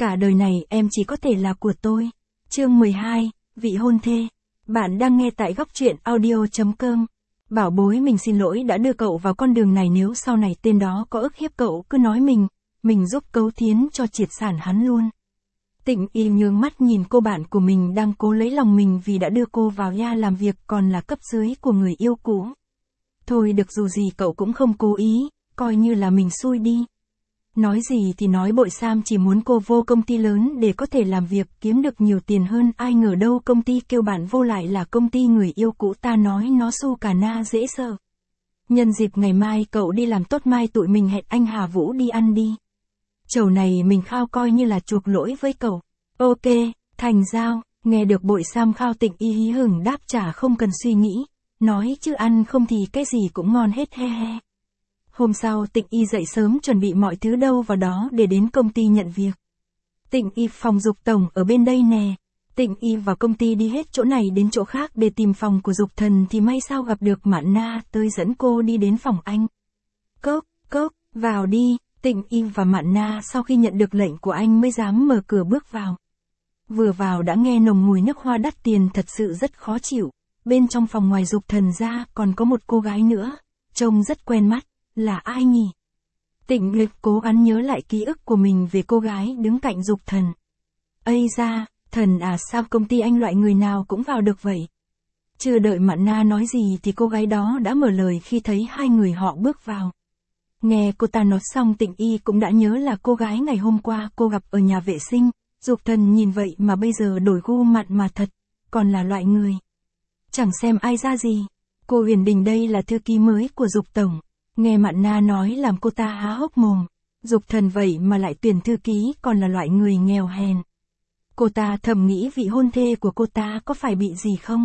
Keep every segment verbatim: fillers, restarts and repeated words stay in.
Cả đời này em chỉ có thể là của tôi. Chương mười hai, vị hôn thê. Bạn đang nghe tại góc truyện audio chấm com. Bảo bối mình xin lỗi đã đưa cậu vào con đường này, nếu sau này tên đó có ức hiếp cậu cứ nói mình, mình giúp Cấu Thiến cho triệt sản hắn luôn. Tịnh Y nhướng mắt nhìn cô bạn của mình đang cố lấy lòng mình vì đã đưa cô vào nha làm việc còn là cấp dưới của người yêu cũ. Thôi được, dù gì cậu cũng không cố ý, coi như là mình xui đi. Nói gì thì nói, Bội Sam chỉ muốn cô vô công ty lớn để có thể làm việc kiếm được nhiều tiền hơn, ai ngờ đâu công ty kêu bạn vô lại là công ty người yêu cũ, ta nói nó su cà na dễ sợ. Nhân dịp ngày mai cậu đi làm tốt, mai tụi mình hẹn anh Hà Vũ đi ăn đi. Chầu này mình khao coi như là chuộc lỗi với cậu. Ok, thành giao. Nghe được Bội Sam khao, Tịnh Y hí hửng đáp trả không cần suy nghĩ. Nói chứ ăn không thì cái gì cũng ngon hết, he he. Hôm sau Tịnh Y dậy sớm chuẩn bị mọi thứ đâu vào đó để đến công ty nhận việc. Tịnh Y, phòng Dục tổng ở bên đây nè. Tịnh Y vào công ty đi hết chỗ này đến chỗ khác để tìm phòng của Dục thần thì may sao gặp được Mạn Na tới dẫn cô đi đến phòng anh. Cốc, cốc, vào đi. Tịnh Y và Mạn Na sau khi nhận được lệnh của anh mới dám mở cửa bước vào. Vừa vào đã nghe nồng mùi nước hoa đắt tiền, thật sự rất khó chịu. Bên trong phòng ngoài Dục thần ra còn có một cô gái nữa, trông rất quen mắt. Là ai nhỉ? Tịnh Lực cố gắng nhớ lại ký ức của mình về cô gái đứng cạnh Dục thần. Ây da, thần à, sao công ty anh loại người nào cũng vào được vậy? Chưa đợi Mạn Na nói gì thì cô gái đó đã mở lời khi thấy hai người họ bước vào. Nghe cô ta nói xong, Tịnh Y cũng đã nhớ là cô gái ngày hôm qua cô gặp ở nhà vệ sinh. Dục thần nhìn vậy mà bây giờ đổi gu mặn mà thật, còn là loại người chẳng xem ai ra gì. Cô Huyền Đình đây là thư ký mới của Dục tổng. Nghe Mạn Na nói làm cô ta há hốc mồm. Dục thần vậy mà lại tuyển thư ký, còn là loại người nghèo hèn. Cô ta thầm nghĩ vị hôn thê của cô ta có phải bị gì không?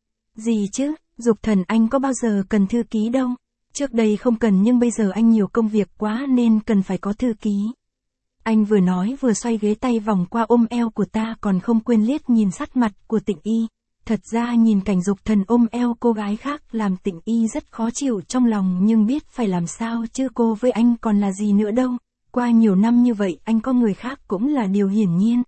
Gì chứ, Dục thần anh có bao giờ cần thư ký đâu. Trước đây không cần nhưng bây giờ anh nhiều công việc quá nên cần phải có thư ký. Anh vừa nói vừa xoay ghế, tay vòng qua ôm eo của ta còn không quên liếc nhìn sát mặt của Tịnh Y. Thật ra nhìn cảnh Dục thần ôm eo cô gái khác làm Tịnh Y rất khó chịu trong lòng, nhưng biết phải làm sao chứ cô với anh còn là gì nữa đâu. Qua nhiều năm như vậy anh có người khác cũng là điều hiển nhiên.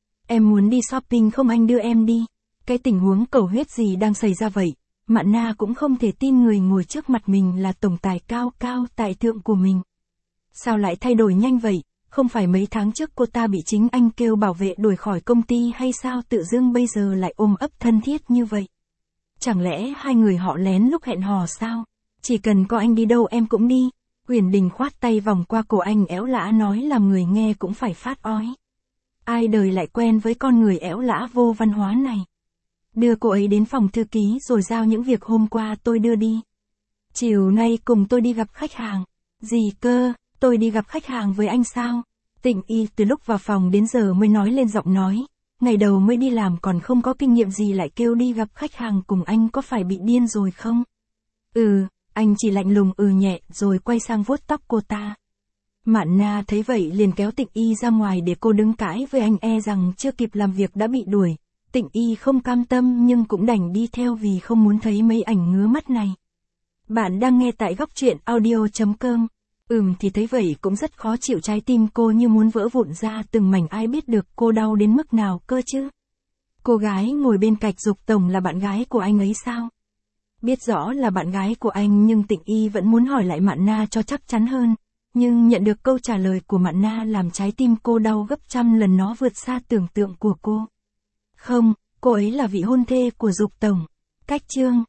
Em muốn đi shopping không, anh đưa em đi. Cái tình huống cầu huyết gì đang xảy ra vậy? Mạn Na cũng không thể tin người ngồi trước mặt mình là tổng tài cao cao tại thượng của mình. Sao lại thay đổi nhanh vậy? Không phải mấy tháng trước cô ta bị chính anh kêu bảo vệ đuổi khỏi công ty hay sao tự dưng bây giờ lại ôm ấp thân thiết như vậy? Chẳng lẽ hai người họ lén lúc hẹn hò sao? Chỉ cần có anh đi đâu em cũng đi. Huyền Đình khoát tay vòng qua cổ anh éo lả nói làm người nghe cũng phải phát ói. Ai đời lại quen với con người éo lả vô văn hóa này. Đưa cô ấy đến phòng thư ký rồi giao những việc hôm qua tôi đưa đi. Chiều nay cùng tôi đi gặp khách hàng. Gì cơ? Tôi đi gặp khách hàng với anh sao? Tịnh Y từ lúc vào phòng đến giờ mới nói lên giọng nói. Ngày đầu mới đi làm còn không có kinh nghiệm gì lại kêu đi gặp khách hàng cùng anh, có phải bị điên rồi không? Ừ, anh chỉ lạnh lùng ừ nhẹ rồi quay sang vuốt tóc cô ta. Mạn Na thấy vậy liền kéo Tịnh Y ra ngoài để cô đứng cãi với anh, e rằng chưa kịp làm việc đã bị đuổi. Tịnh Y không cam tâm nhưng cũng đành đi theo vì không muốn thấy mấy ảnh ngứa mắt này. Bạn đang nghe tại góc truyện audio chấm com. Ừm thì thấy vậy cũng rất khó chịu, trái tim cô như muốn vỡ vụn ra từng mảnh, ai biết được cô đau đến mức nào cơ chứ. Cô gái ngồi bên cạnh Dục tổng là bạn gái của anh ấy sao? Biết rõ là bạn gái của anh nhưng Tịnh Y vẫn muốn hỏi lại Mạn Na cho chắc chắn hơn. Nhưng nhận được câu trả lời của Mạn Na làm trái tim cô đau gấp trăm lần, nó vượt xa tưởng tượng của cô. Không, cô ấy là vị hôn thê của Dục tổng. Cách chương.